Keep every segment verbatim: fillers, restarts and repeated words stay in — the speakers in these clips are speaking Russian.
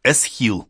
Эсхил.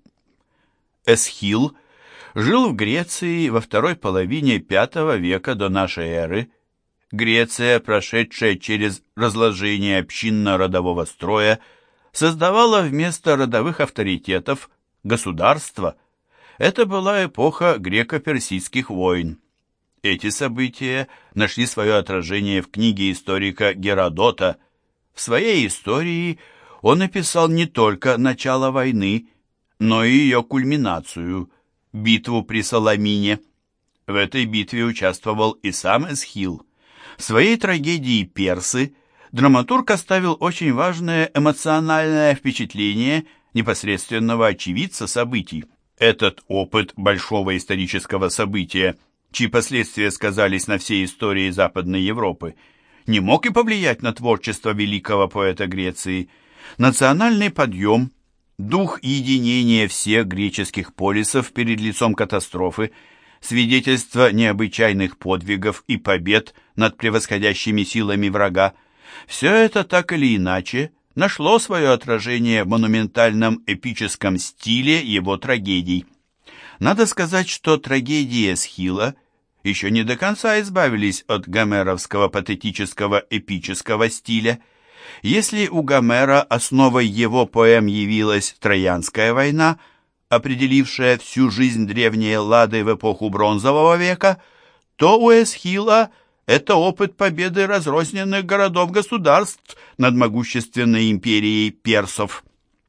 Эсхил жил в Греции во второй половине пятого века до нашей эры. Греция, прошедшая через разложение общинно-родового строя, создавала вместо родовых авторитетов государство. Это была эпоха греко-персидских войн. Эти события нашли свое отражение в книге историка Геродота. В своей истории он описал не только начало войны, но и ее кульминацию – битву при Саламине. В этой битве участвовал и сам Эсхил. В своей трагедии «Персы» драматург оставил очень важное эмоциональное впечатление непосредственного очевидца событий. Этот опыт большого исторического события, чьи последствия сказались на всей истории Западной Европы, не мог и повлиять на творчество великого поэта Греции. Национальный подъем, дух единения всех греческих полисов перед лицом катастрофы, свидетельство необычайных подвигов и побед над превосходящими силами врага, все это так или иначе нашло свое отражение в монументальном эпическом стиле его трагедий. Надо сказать, что трагедии Эсхила еще не до конца избавились от гомеровского патетического эпического стиля. Если у Гомера основой его поэм явилась Троянская война, определившая всю жизнь древней Эллады в эпоху Бронзового века, то у Эсхила это опыт победы разрозненных городов-государств над могущественной империей персов.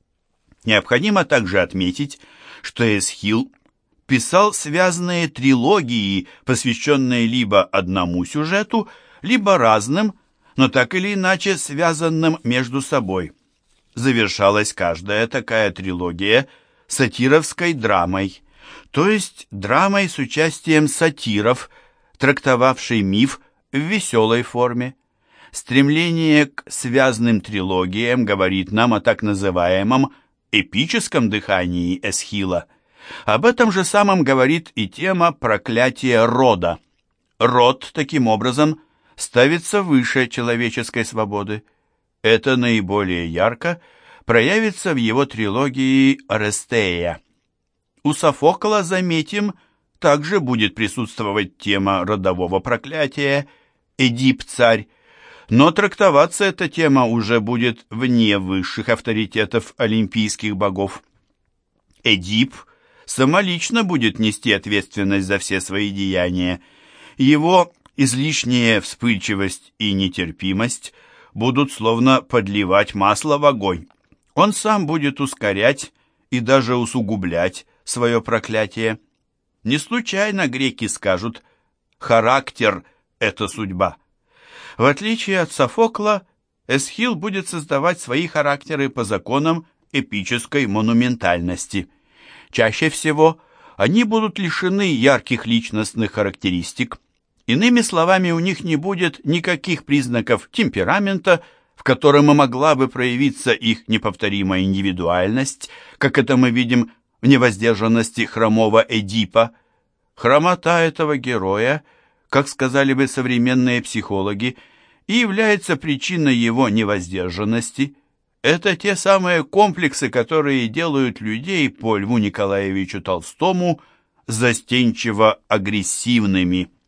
Необходимо также отметить, что Эсхил писал связанные трилогии, посвященные либо одному сюжету, либо разным, но так или иначе связанным между собой. Завершалась каждая такая трилогия сатировской драмой, то есть драмой с участием сатиров, трактовавшей миф в веселой форме. Стремление к связанным трилогиям говорит нам о так называемом эпическом дыхании Эсхила. Об этом же самом говорит и тема проклятия рода. Род, таким образом, ставится выше человеческой свободы. Это наиболее ярко проявится в его трилогии «Орестея». У Софокла, заметим, также будет присутствовать тема родового проклятия «Эдип-царь», но трактоваться эта тема уже будет вне высших авторитетов олимпийских богов. Эдип самолично будет нести ответственность за все свои деяния. Его излишняя вспыльчивость и нетерпимость будут словно подливать масло в огонь. Он сам будет ускорять и даже усугублять свое проклятие. Не случайно греки скажут «характер – это судьба». В отличие от Софокла, Эсхил будет создавать свои характеры по законам эпической монументальности. Чаще всего они будут лишены ярких личностных характеристик. Иными словами, у них не будет никаких признаков темперамента, в котором и могла бы проявиться их неповторимая индивидуальность, как это мы видим в невоздержанности хромого Эдипа. Хромота этого героя, как сказали бы современные психологи, и является причиной его невоздержанности. Это те самые комплексы, которые делают людей по Льву Николаевичу Толстому застенчиво агрессивными.